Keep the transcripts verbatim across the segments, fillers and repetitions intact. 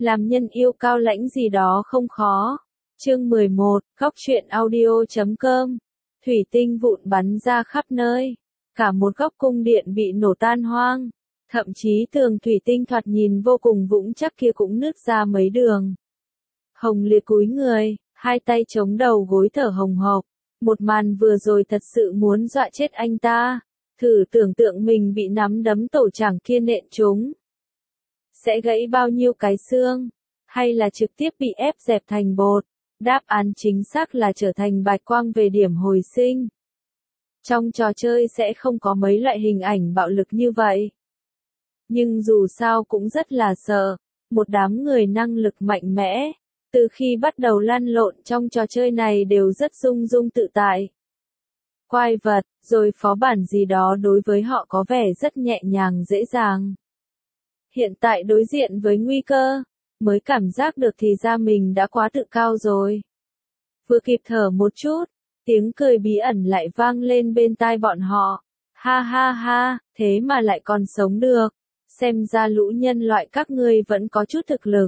Làm nhân yêu cao lãnh gì đó không khó. Chương mười một, góc truyện audio chấm com. Thủy tinh vụn bắn ra khắp nơi. Cả một góc cung điện bị nổ tan hoang. Thậm chí tường thủy tinh thoạt nhìn vô cùng vững chắc kia cũng nứt ra mấy đường. Hồng Liệt cúi người, hai tay chống đầu gối thở hồng hộc. Một màn vừa rồi thật sự muốn dọa chết anh ta. Thử tưởng tượng mình bị nắm đấm tổ chảng kia nện trúng. Sẽ gãy bao nhiêu cái xương, hay là trực tiếp bị ép dẹp thành bột. Đáp án chính xác là trở thành bạch quang về điểm hồi sinh. Trong trò chơi sẽ không có mấy loại hình ảnh bạo lực như vậy. Nhưng dù sao cũng rất là sợ, một đám người năng lực mạnh mẽ, từ khi bắt đầu lăn lộn trong trò chơi này đều rất dung dung tự tại. Quái vật, rồi phó bản gì đó đối với họ có vẻ rất nhẹ nhàng dễ dàng. Hiện tại đối diện với nguy cơ, mới cảm giác được thì ra mình đã quá tự cao rồi. Vừa kịp thở một chút, tiếng cười bí ẩn lại vang lên bên tai bọn họ. Ha ha ha, thế mà lại còn sống được. Xem ra lũ nhân loại các ngươi vẫn có chút thực lực.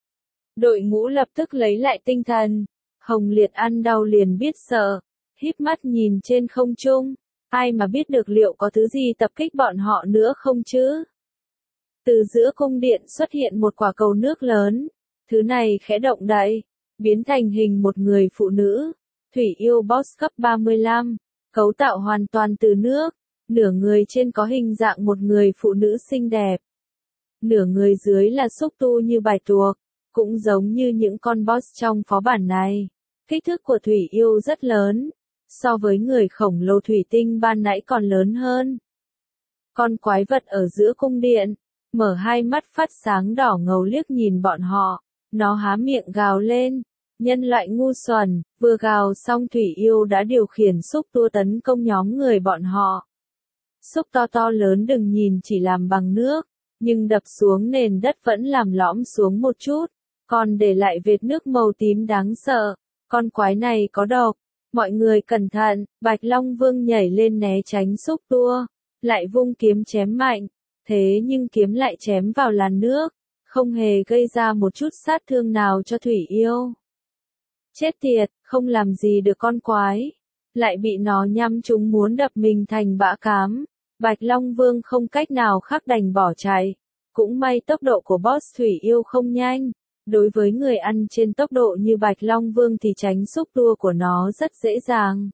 Đội ngũ lập tức lấy lại tinh thần. Hồng Liệt ăn đau liền biết sợ, híp mắt nhìn trên không trung. Ai mà biết được liệu có thứ gì tập kích bọn họ nữa không chứ? Từ giữa cung điện xuất hiện một quả cầu nước lớn. Thứ này khẽ động đậy, biến thành hình một người phụ nữ. Thủy yêu boss cấp ba mươi lăm, cấu tạo hoàn toàn từ nước. Nửa người trên có hình dạng một người phụ nữ xinh đẹp. Nửa người dưới là xúc tu như bạch tuộc, cũng giống như những con boss trong phó bản này. Kích thước của thủy yêu rất lớn, so với người khổng lồ thủy tinh ban nãy còn lớn hơn. Con quái vật ở giữa cung điện, mở hai mắt phát sáng đỏ ngầu liếc nhìn bọn họ, nó há miệng gào lên. Nhân loại ngu xuẩn, vừa gào xong thủy yêu đã điều khiển xúc tua tấn công nhóm người bọn họ. Xúc to to lớn đừng nhìn chỉ làm bằng nước, nhưng đập xuống nền đất vẫn làm lõm xuống một chút, còn để lại vệt nước màu tím đáng sợ. Con quái này có độc, mọi người cẩn thận. Bạch Long Vương nhảy lên né tránh xúc tua, lại vung kiếm chém mạnh, thế nhưng kiếm lại chém vào làn nước, không hề gây ra một chút sát thương nào cho thủy yêu. Chết tiệt, không làm gì được con quái, lại bị nó nhắm trúng muốn đập mình thành bã cám. Bạch Long Vương không cách nào khác đành bỏ chạy. Cũng may tốc độ của boss thủy yêu không nhanh. Đối với người ăn trên tốc độ như Bạch Long Vương thì tránh xúc tua của nó rất dễ dàng.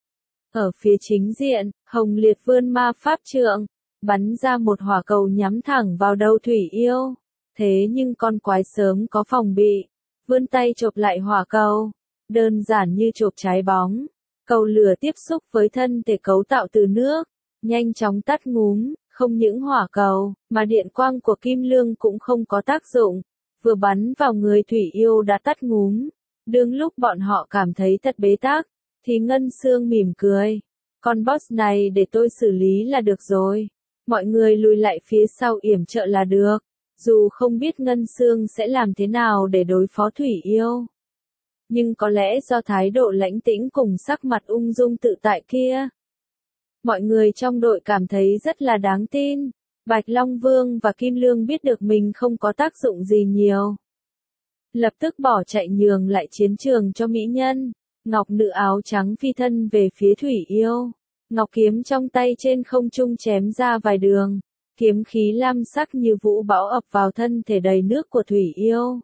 Ở phía chính diện, Hồng Liệt vươn ma pháp trượng, bắn ra một hỏa cầu nhắm thẳng vào đầu thủy yêu. Thế nhưng con quái sớm có phòng bị, vươn tay chộp lại hỏa cầu. Đơn giản như chộp trái bóng. Cầu lửa tiếp xúc với thân thể cấu tạo từ nước, nhanh chóng tắt ngúm. Không những hỏa cầu, mà điện quang của kim lương cũng không có tác dụng. Vừa bắn vào người thủy yêu đã tắt ngúm. Đương lúc bọn họ cảm thấy thật bế tắc, thì Ngân Sương mỉm cười. Con boss này để tôi xử lý là được rồi. Mọi người lùi lại phía sau yểm trợ là được. Dù không biết Ngân Sương sẽ làm thế nào để đối phó thủy yêu. Nhưng có lẽ do thái độ lãnh tĩnh cùng sắc mặt ung dung tự tại kia. Mọi người trong đội cảm thấy rất là đáng tin. Bạch Long Vương và Kim Lương biết được mình không có tác dụng gì nhiều. Lập tức bỏ chạy nhường lại chiến trường cho mỹ nhân. Ngọc nữ áo trắng phi thân về phía thủy yêu. Ngọc kiếm trong tay trên không trung chém ra vài đường. Kiếm khí lam sắc như vũ bão ập vào thân thể đầy nước của thủy yêu.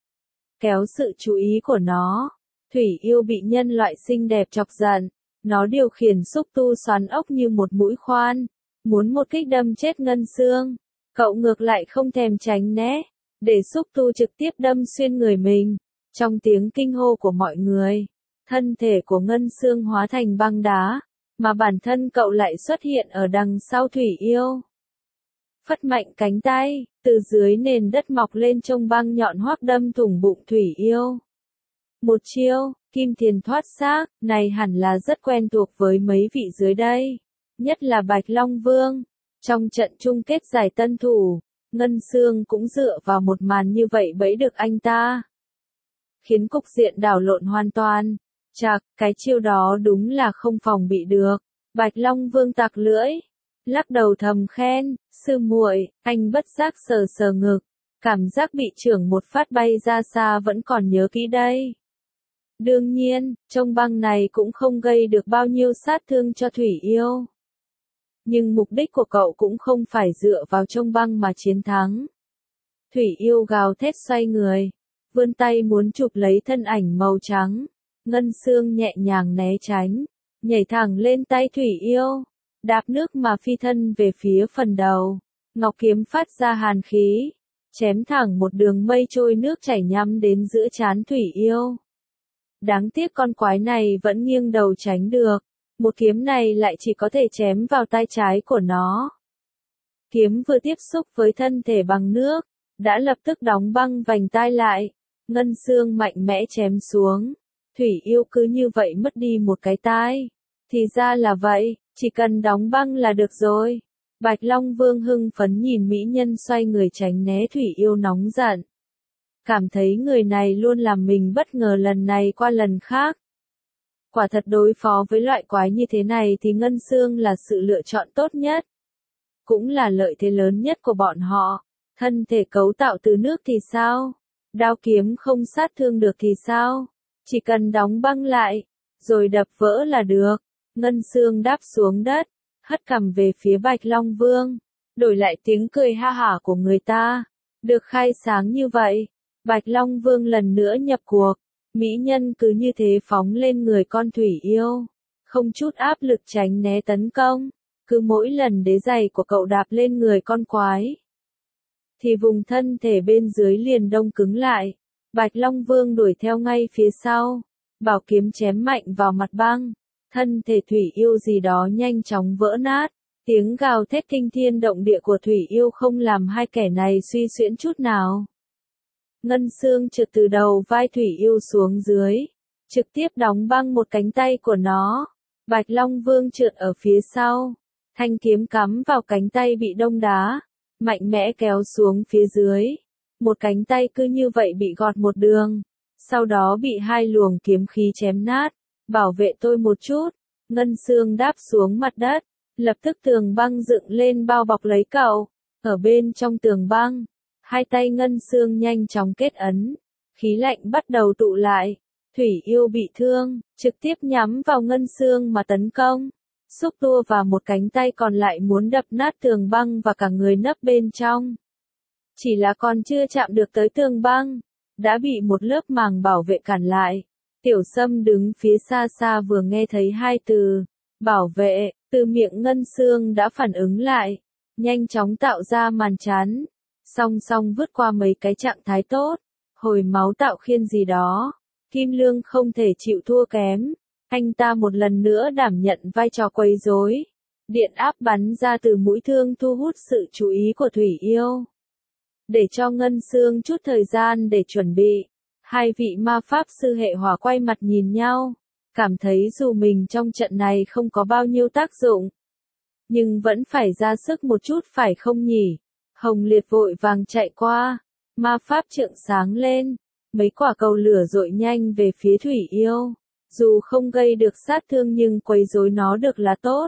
Kéo sự chú ý của nó. Thủy yêu bị nhân loại xinh đẹp chọc giận. Nó điều khiển xúc tu xoắn ốc như một mũi khoan. Muốn một kích đâm chết Ngân Sương. Cậu ngược lại không thèm tránh né. Để xúc tu trực tiếp đâm xuyên người mình. Trong tiếng kinh hô của mọi người. Thân thể của Ngân Sương hóa thành băng đá. Mà bản thân cậu lại xuất hiện ở đằng sau thủy yêu. Phất mạnh cánh tay, từ dưới nền đất mọc lên trông băng nhọn hoắc đâm thủng bụng thủy yêu. Một chiêu, kim tiền thoát xác, này hẳn là rất quen thuộc với mấy vị dưới đây. Nhất là Bạch Long Vương. Trong trận chung kết giải tân thủ, Ngân Sương cũng dựa vào một màn như vậy bẫy được anh ta. Khiến cục diện đảo lộn hoàn toàn. Chạc, cái chiêu đó đúng là không phòng bị được. Bạch Long Vương tặc lưỡi. Lắc đầu thầm khen, sư muội, anh bất giác sờ sờ ngực. Cảm giác bị chưởng một phát bay ra xa vẫn còn nhớ kỹ đây. Đương nhiên, trông băng này cũng không gây được bao nhiêu sát thương cho Thủy Yêu. Nhưng mục đích của cậu cũng không phải dựa vào trông băng mà chiến thắng. Thủy Yêu gào thét xoay người, vươn tay muốn chụp lấy thân ảnh màu trắng. Ngân Xương nhẹ nhàng né tránh, nhảy thẳng lên tay Thủy Yêu, đạp nước mà phi thân về phía phần đầu. Ngọc kiếm phát ra hàn khí, chém thẳng một đường mây trôi nước chảy nhắm đến giữa trán Thủy Yêu. Đáng tiếc con quái này vẫn nghiêng đầu tránh được, một kiếm này lại chỉ có thể chém vào tay trái của nó. Kiếm vừa tiếp xúc với thân thể bằng nước, đã lập tức đóng băng vành tai lại. Ngân Xương mạnh mẽ chém xuống, Thủy Yêu cứ như vậy mất đi một cái tai. Thì ra là vậy, chỉ cần đóng băng là được rồi. Bạch Long Vương hưng phấn nhìn mỹ nhân xoay người tránh né Thủy Yêu nóng giận. Cảm thấy người này luôn làm mình bất ngờ lần này qua lần khác. Quả thật đối phó với loại quái như thế này thì Ngân Xương là sự lựa chọn tốt nhất. Cũng là lợi thế lớn nhất của bọn họ. Thân thể cấu tạo từ nước thì sao? Đao kiếm không sát thương được thì sao? Chỉ cần đóng băng lại, rồi đập vỡ là được. Ngân Xương đáp xuống đất, hất cằm về phía Bạch Long Vương, đổi lại tiếng cười ha hả của người ta. Được khai sáng như vậy, Bạch Long Vương lần nữa nhập cuộc. Mỹ nhân cứ như thế phóng lên người con Thủy Yêu, không chút áp lực tránh né tấn công. Cứ mỗi lần đế giày của cậu đạp lên người con quái, thì vùng thân thể bên dưới liền đông cứng lại. Bạch Long Vương đuổi theo ngay phía sau, bảo kiếm chém mạnh vào mặt băng. Thân thể Thủy Yêu gì đó nhanh chóng vỡ nát. Tiếng gào thét kinh thiên động địa của Thủy Yêu không làm hai kẻ này suy xuyễn chút nào. Ngân Xương trượt từ đầu vai Thủy Yêu xuống dưới, trực tiếp đóng băng một cánh tay của nó. Bạch Long Vương trượt ở phía sau, thanh kiếm cắm vào cánh tay bị đông đá, mạnh mẽ kéo xuống phía dưới. Một cánh tay cứ như vậy bị gọt một đường, sau đó bị hai luồng kiếm khí chém nát. Bảo vệ tôi một chút. Ngân Xương đáp xuống mặt đất, lập tức tường băng dựng lên bao bọc lấy cậu. Ở bên trong tường băng, hai tay Ngân Xương nhanh chóng kết ấn, khí lạnh bắt đầu tụ lại. Thủy Yêu bị thương, trực tiếp nhắm vào Ngân Xương mà tấn công. Xúc tua và một cánh tay còn lại muốn đập nát tường băng và cả người nấp bên trong. Chỉ là còn chưa chạm được tới tường băng, đã bị một lớp màng bảo vệ cản lại. Tiểu Sâm đứng phía xa xa vừa nghe thấy hai từ bảo vệ từ miệng Ngân Xương đã phản ứng lại, nhanh chóng tạo ra màn chắn, song song vượt qua mấy cái trạng thái tốt, hồi máu tạo khiên gì đó. Kim Lương không thể chịu thua kém, anh ta một lần nữa đảm nhận vai trò quấy rối. Điện áp bắn ra từ mũi thương thu hút sự chú ý của Thủy Yêu, để cho Ngân Xương chút thời gian để chuẩn bị. Hai vị ma pháp sư hệ hỏa quay mặt nhìn nhau, cảm thấy dù mình trong trận này không có bao nhiêu tác dụng, nhưng vẫn phải ra sức một chút phải không nhỉ? Hồng Liệt vội vàng chạy qua, ma pháp trượng sáng lên, mấy quả cầu lửa dội nhanh về phía Thủy Yêu. Dù không gây được sát thương nhưng quấy rối nó được là tốt.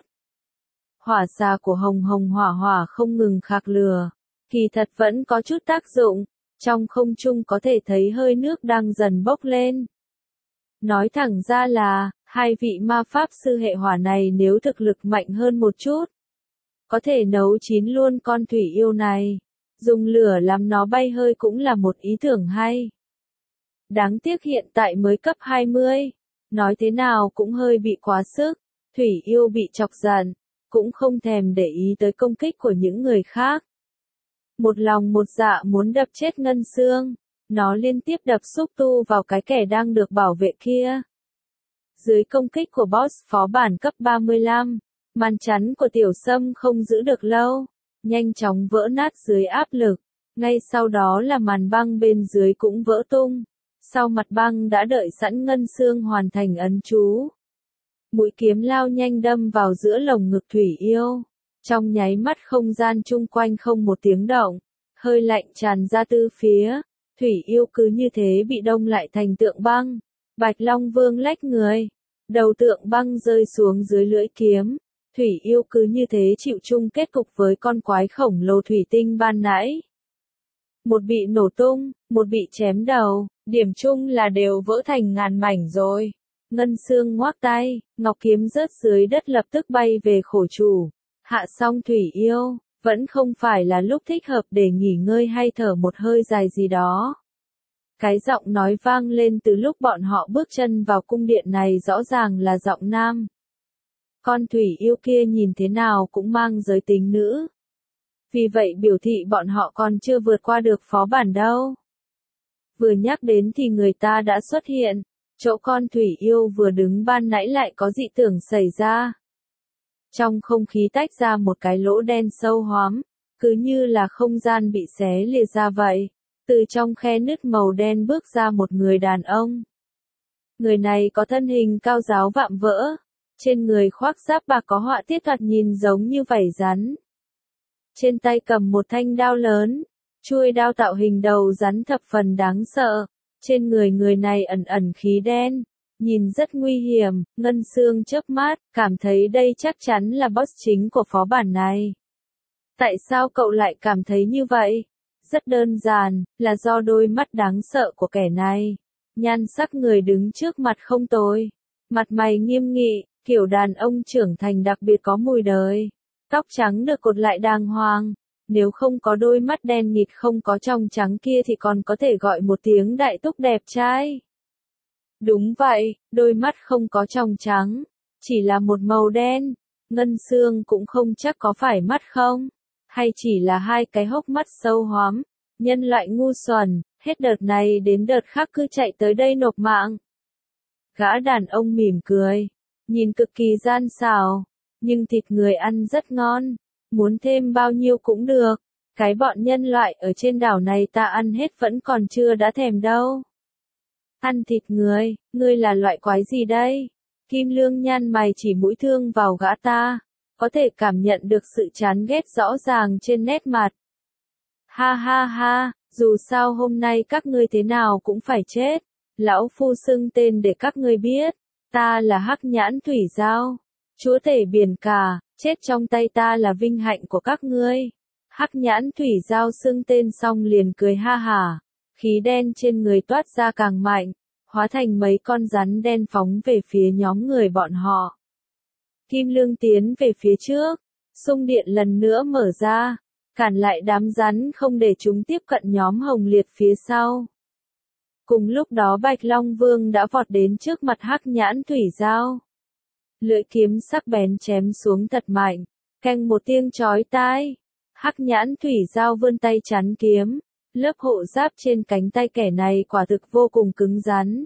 Hỏa xà của Hồng Hồng Hỏa Hỏa không ngừng khạc lửa, kỳ thật vẫn có chút tác dụng. Trong không trung có thể thấy hơi nước đang dần bốc lên. Nói thẳng ra là, hai vị ma pháp sư hệ hỏa này nếu thực lực mạnh hơn một chút, có thể nấu chín luôn con Thủy Yêu này. Dùng lửa làm nó bay hơi cũng là một ý tưởng hay. Đáng tiếc hiện tại mới cấp hai mươi, nói thế nào cũng hơi bị quá sức. Thủy Yêu bị chọc giận, cũng không thèm để ý tới công kích của những người khác. Một lòng một dạ muốn đập chết Ngân Xương, nó liên tiếp đập xúc tu vào cái kẻ đang được bảo vệ kia. Dưới công kích của boss phó bản cấp ba mươi lăm, màn chắn của Tiểu Sâm không giữ được lâu, nhanh chóng vỡ nát dưới áp lực. Ngay sau đó là màn băng bên dưới cũng vỡ tung. Sau mặt băng đã đợi sẵn Ngân Xương hoàn thành ấn chú. Mũi kiếm lao nhanh đâm vào giữa lồng ngực Thủy Yêu. Trong nháy mắt không gian chung quanh không một tiếng động, hơi lạnh tràn ra từ phía. Thủy Yêu cứ như thế bị đông lại thành tượng băng. Bạch Long Vương lách người, đầu tượng băng rơi xuống dưới lưỡi kiếm. Thủy Yêu cứ như thế chịu chung kết cục với con quái khổng lồ thủy tinh ban nãy. một bị nổ tung, một bị chém đầu, điểm chung là đều vỡ thành ngàn mảnh rồi. Ngân Xương ngoác tay, ngọc kiếm rớt dưới đất lập tức bay về khổ chủ. Hạ xong Thủy Yêu, vẫn không phải là lúc thích hợp để nghỉ ngơi hay thở một hơi dài gì đó. Cái giọng nói vang lên từ lúc bọn họ bước chân vào cung điện này rõ ràng là giọng nam. Con Thủy Yêu kia nhìn thế nào cũng mang giới tính nữ. Vì vậy biểu thị bọn họ còn chưa vượt qua được phó bản đâu. Vừa nhắc đến thì người ta đã xuất hiện, chỗ con Thủy Yêu vừa đứng ban nãy lại có dị tưởng xảy ra. Trong không khí tách ra một cái lỗ đen sâu hoắm, cứ như là không gian bị xé liệt ra vậy. Từ trong khe nứt màu đen bước ra một người đàn ông. Người này có thân hình cao ráo vạm vỡ, trên người khoác giáp bạc có họa tiết thoạt nhìn giống như vảy rắn. Trên tay cầm một thanh đao lớn, chuôi đao tạo hình đầu rắn thập phần đáng sợ. Trên người người này ẩn ẩn khí đen, nhìn rất nguy hiểm. Ngân Xương chớp mắt, cảm thấy đây chắc chắn là boss chính của phó bản này. Tại sao cậu lại cảm thấy như vậy? Rất đơn giản, là do đôi mắt đáng sợ của kẻ này. Nhan sắc người đứng trước mặt không tồi, mặt mày nghiêm nghị, kiểu đàn ông trưởng thành đặc biệt có mùi đời. Tóc trắng được cột lại đàng hoàng, nếu không có đôi mắt đen nghịt không có trong trắng kia thì còn có thể gọi một tiếng đại túc đẹp trai. Đúng vậy, đôi mắt không có trong trắng, chỉ là một màu đen. Ngân Xương cũng không chắc có phải mắt không, hay chỉ là hai cái hốc mắt sâu hoắm. Nhân loại ngu xuẩn, hết đợt này đến đợt khác cứ chạy tới đây nộp mạng. Gã đàn ông mỉm cười, nhìn cực kỳ gian xảo, nhưng thịt người ăn rất ngon, muốn thêm bao nhiêu cũng được. Cái bọn nhân loại ở trên đảo này ta ăn hết vẫn còn chưa đã thèm đâu. Ăn thịt người, ngươi là loại quái gì đây? Kim Lương nhăn mày chỉ mũi thương vào gã ta, có thể cảm nhận được sự chán ghét rõ ràng trên nét mặt. Ha ha ha, dù sao hôm nay các ngươi thế nào cũng phải chết. Lão phu xưng tên để các ngươi biết, ta là Hắc Nhãn Thủy Giao, chúa tể biển cả, chết trong tay ta là vinh hạnh của các ngươi. Hắc Nhãn Thủy Giao xưng tên xong liền cười ha hả, khí đen trên người toát ra càng mạnh, hóa thành mấy con rắn đen phóng về phía nhóm người bọn họ. Kim Lương tiến về phía trước, xung điện lần nữa mở ra, cản lại đám rắn không để chúng tiếp cận nhóm Hồng Liệt phía sau. Cùng lúc đó Bạch Long Vương đã vọt đến trước mặt Hắc Nhãn Thủy Giao. Lưỡi kiếm sắc bén chém xuống thật mạnh, keng một tiếng chói tai. Hắc Nhãn Thủy Giao vươn tay chắn kiếm, lớp hộ giáp trên cánh tay kẻ này quả thực vô cùng cứng rắn.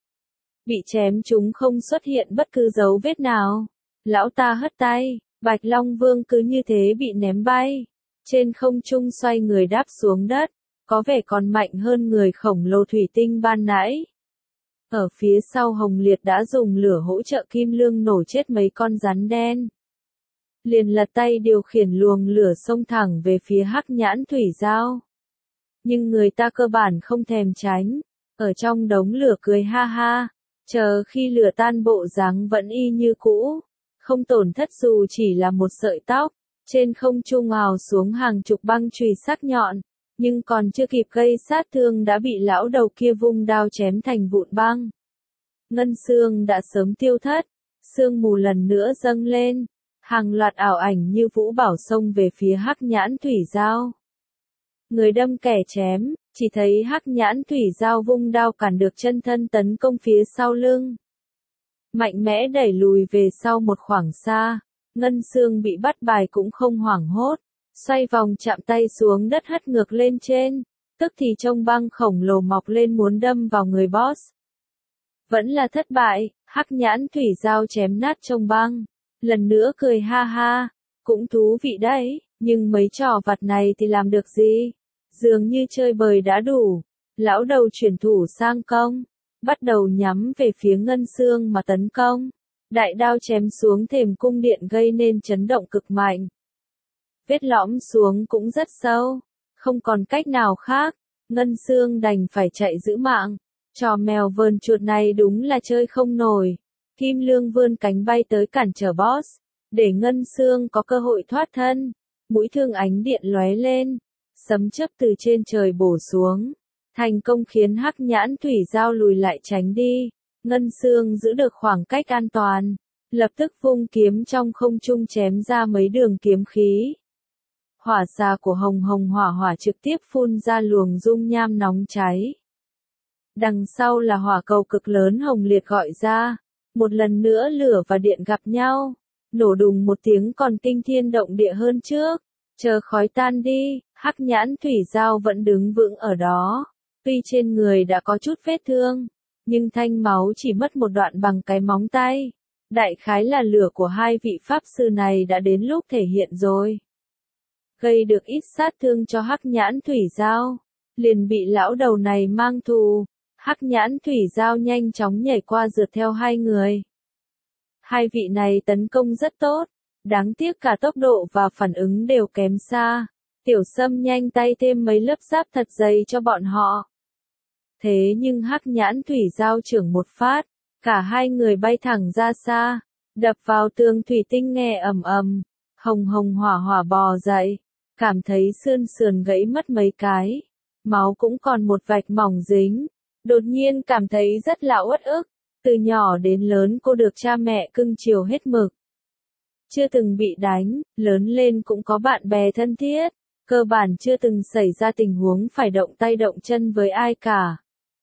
Bị chém chúng không xuất hiện bất cứ dấu vết nào. Lão ta hất tay, Bạch Long Vương cứ như thế bị ném bay. Trên không trung xoay người đáp xuống đất, có vẻ còn mạnh hơn người khổng lồ thủy tinh ban nãy. Ở phía sau Hồng Liệt đã dùng lửa hỗ trợ Kim Lương nổ chết mấy con rắn đen. Liền lật tay điều khiển luồng lửa xông thẳng về phía Hắc Nhãn Thủy Giao. Nhưng người ta cơ bản không thèm tránh, ở trong đống lửa cười ha ha, chờ khi lửa tan bộ dáng vẫn y như cũ, không tổn thất dù chỉ là một sợi tóc. Trên không trung ào xuống hàng chục băng chùy sắc nhọn, nhưng còn chưa kịp gây sát thương đã bị lão đầu kia vung đao chém thành vụn băng. Ngân Xương đã sớm tiêu thất, sương mù lần nữa dâng lên, hàng loạt ảo ảnh như vũ bảo xông về phía Hắc Nhãn Thủy Giao. Người đâm kẻ chém, chỉ thấy Hắc Nhãn Thủy Giao vung đao cản được chân thân tấn công phía sau lưng. Mạnh mẽ đẩy lùi về sau một khoảng xa. Ngân Xương bị bắt bài cũng không hoảng hốt, xoay vòng chạm tay xuống đất hất ngược lên trên, tức thì trông băng khổng lồ mọc lên muốn đâm vào người boss. Vẫn là thất bại, Hắc Nhãn Thủy Giao chém nát trông băng, lần nữa cười ha ha, cũng thú vị đấy, nhưng mấy trò vặt này thì làm được gì? Dường như chơi bời đã đủ, lão đầu chuyển thủ sang công, bắt đầu nhắm về phía Ngân Xương mà tấn công. Đại đao chém xuống thềm cung điện gây nên chấn động cực mạnh. Vết lõm xuống cũng rất sâu, không còn cách nào khác, Ngân Xương đành phải chạy giữ mạng. Trò mèo vờn chuột này đúng là chơi không nổi. Kim Lương vươn cánh bay tới cản trở boss, để Ngân Xương có cơ hội thoát thân. Mũi thương ánh điện lóe lên, Sấm chớp từ trên trời bổ xuống, thành công khiến Hắc Nhãn Thủy Giao lùi lại tránh đi. Ngân Xương giữ được khoảng cách an toàn, lập tức vung kiếm trong không trung chém ra mấy đường kiếm khí. Hỏa xà của hồng hồng hỏa hỏa trực tiếp phun ra luồng dung nham nóng cháy. Đằng sau là hỏa cầu cực lớn hồng liệt gọi ra, một lần nữa lửa và điện gặp nhau, nổ đùng một tiếng còn kinh thiên động địa hơn trước. Chờ khói tan đi, Hắc Nhãn Thủy Giao vẫn đứng vững ở đó, tuy trên người đã có chút vết thương, nhưng thanh máu chỉ mất một đoạn bằng cái móng tay. Đại khái là lửa của hai vị pháp sư này đã đến lúc thể hiện rồi. Gây được ít sát thương cho Hắc Nhãn Thủy Giao, liền bị lão đầu này mang thù. Hắc Nhãn Thủy Giao nhanh chóng nhảy qua rượt theo hai người. Hai vị này tấn công rất tốt, đáng tiếc cả tốc độ và phản ứng đều kém xa. Tiểu Sâm nhanh tay thêm mấy lớp giáp thật dày cho bọn họ. Thế nhưng Hắc Nhãn Thủy Giao trưởng một phát, cả hai người bay thẳng ra xa, đập vào tường thủy tinh nghe ầm ầm. Hồng hồng hỏa hỏa bò dậy, cảm thấy xương sườn gãy mất mấy cái, máu cũng còn một vạch mỏng dính. Đột nhiên cảm thấy rất là uất ức, từ nhỏ đến lớn cô được cha mẹ cưng chiều hết mực. Chưa từng bị đánh, lớn lên cũng có bạn bè thân thiết, cơ bản chưa từng xảy ra tình huống phải động tay động chân với ai cả.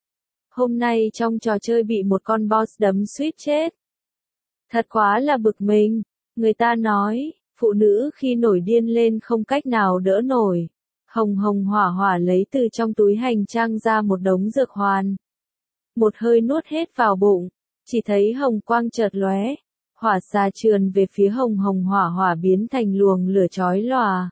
Hôm nay trong trò chơi bị một con boss đấm suýt chết. Thật quá là bực mình, người ta nói, phụ nữ khi nổi điên lên không cách nào đỡ nổi. Hồng hồng hỏa hỏa lấy từ trong túi hành trang ra một đống dược hoàn. Một hơi nuốt hết vào bụng, chỉ thấy hồng quang chợt lóe, hỏa xà trườn về phía hồng hồng hỏa hỏa biến thành luồng lửa chói lòa.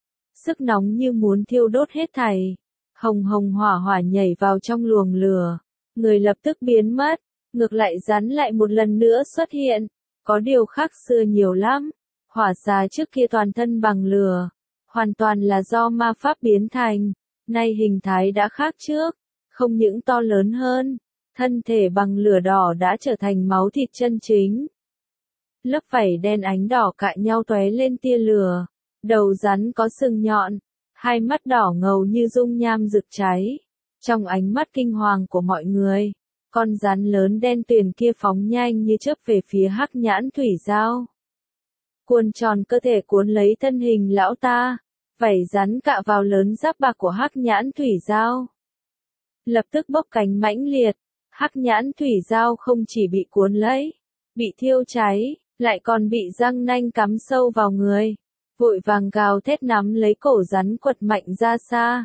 Sức nóng như muốn thiêu đốt hết thảy. Hồng hồng hỏa hỏa nhảy vào trong luồng lửa, người lập tức biến mất, ngược lại rắn lại một lần nữa xuất hiện, có điều khác xưa nhiều lắm. Hỏa xà trước kia toàn thân bằng lửa, hoàn toàn là do ma pháp biến thành, nay hình thái đã khác trước, không những to lớn hơn, thân thể bằng lửa đỏ đã trở thành máu thịt chân chính. Lớp vảy đen ánh đỏ cãi nhau tóe lên tia lửa, đầu rắn có sừng nhọn, hai mắt đỏ ngầu như dung nham rực cháy. Trong ánh mắt kinh hoàng của mọi người, con rắn lớn đen tuyền kia phóng nhanh như chớp về phía Hắc Nhãn Thủy Giao. Cuộn tròn cơ thể cuốn lấy thân hình lão ta, vảy rắn cạ vào lớn giáp bạc của Hắc Nhãn Thủy Giao. Lập tức bốc cánh mãnh liệt, Hắc Nhãn Thủy Giao không chỉ bị cuốn lấy, bị thiêu cháy, lại còn bị răng nanh cắm sâu vào người, vội vàng gào thét nắm lấy cổ rắn quật mạnh ra xa.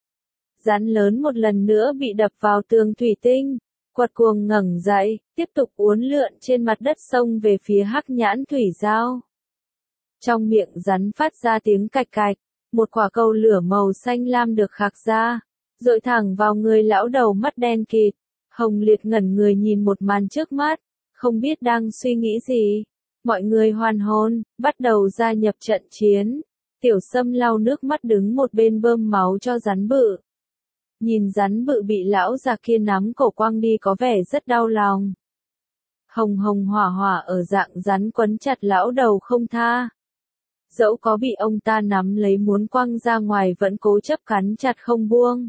Rắn lớn một lần nữa bị đập vào tường thủy tinh, quật cuồng ngẩng dậy, tiếp tục uốn lượn trên mặt đất xông về phía Hắc Nhãn Thủy Giao. Trong miệng rắn phát ra tiếng cạch cạch, một quả cầu lửa màu xanh lam được khạc ra, dội thẳng vào người lão đầu mắt đen kịt. Hồng Liệt ngẩn người nhìn một màn trước mắt, không biết đang suy nghĩ gì. Mọi người hoàn hồn, bắt đầu gia nhập trận chiến. Tiểu Sâm lau nước mắt đứng một bên bơm máu cho rắn bự. Nhìn rắn bự bị lão già kia nắm cổ quăng đi có vẻ rất đau lòng. Hồng hồng hỏa hỏa ở dạng rắn quấn chặt lão đầu không tha. Dẫu có bị ông ta nắm lấy muốn quăng ra ngoài vẫn cố chấp cắn chặt không buông.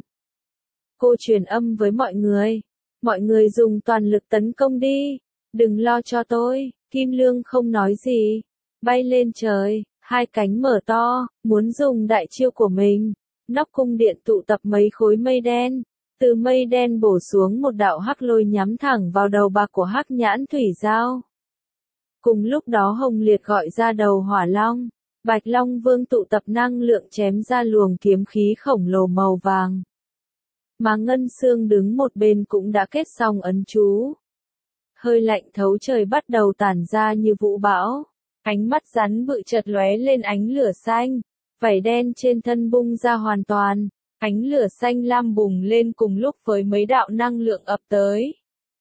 Cô truyền âm với mọi người. Mọi người dùng toàn lực tấn công đi. Đừng lo cho tôi. Kim Lương không nói gì. Bay lên trời, hai cánh mở to, muốn dùng đại chiêu của mình. Nóc cung điện tụ tập mấy khối mây đen. Từ mây đen bổ xuống một đạo hắc lôi nhắm thẳng vào đầu bạc của Hắc Nhãn Thủy Giao. Cùng lúc đó Hồng Liệt gọi ra đầu hỏa long. Bạch Long Vương tụ tập năng lượng chém ra luồng kiếm khí khổng lồ màu vàng. Mà Ngân Xương đứng một bên cũng đã kết xong ấn chú. Hơi lạnh thấu trời bắt đầu tản ra như vũ bão. Ánh mắt rắn bự chợt lóe lên ánh lửa xanh. Vảy đen trên thân bung ra hoàn toàn. Ánh lửa xanh lam bùng lên cùng lúc với mấy đạo năng lượng ập tới.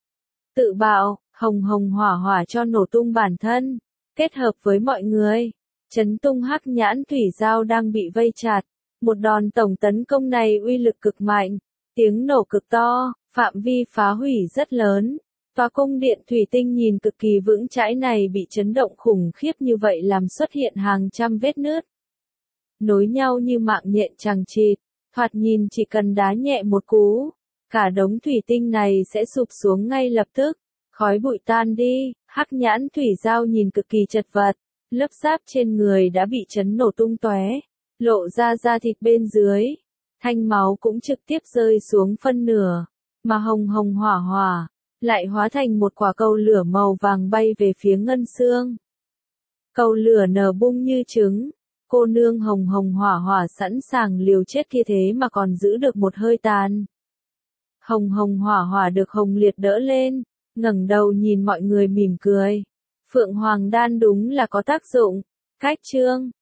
Tự bạo, hồng hồng hỏa hỏa cho nổ tung bản thân. Kết hợp với mọi người. Chấn tung Hắc Nhãn Thủy Giao đang bị vây chặt. Một đòn tổng tấn công này uy lực cực mạnh. Tiếng nổ cực to, phạm vi phá hủy rất lớn. Tòa cung điện thủy tinh nhìn cực kỳ vững chãi này bị chấn động khủng khiếp như vậy làm xuất hiện hàng trăm vết nứt. nối nhau như mạng nhện chằng chịt, thoạt nhìn chỉ cần đá nhẹ một cú, cả đống thủy tinh này sẽ sụp xuống ngay lập tức, khói bụi tan đi. Hắc nhãn thủy dao nhìn cực kỳ chật vật, lớp giáp trên người đã bị chấn nổ tung tóe, lộ ra da thịt bên dưới, thanh máu cũng trực tiếp rơi xuống phân nửa, mà hồng hồng hỏa hỏa lại hóa thành một quả cầu lửa màu vàng bay về phía Ngân Xương. Cầu lửa nở bung như trứng, cô nương hồng hồng hỏa hỏa sẵn sàng liều chết kia thế mà còn giữ được một hơi tàn. Hồng hồng hỏa hỏa được Hồng Liệt đỡ lên, ngẩng đầu nhìn mọi người mỉm cười. Phượng Hoàng đan đúng là có tác dụng. Cách chương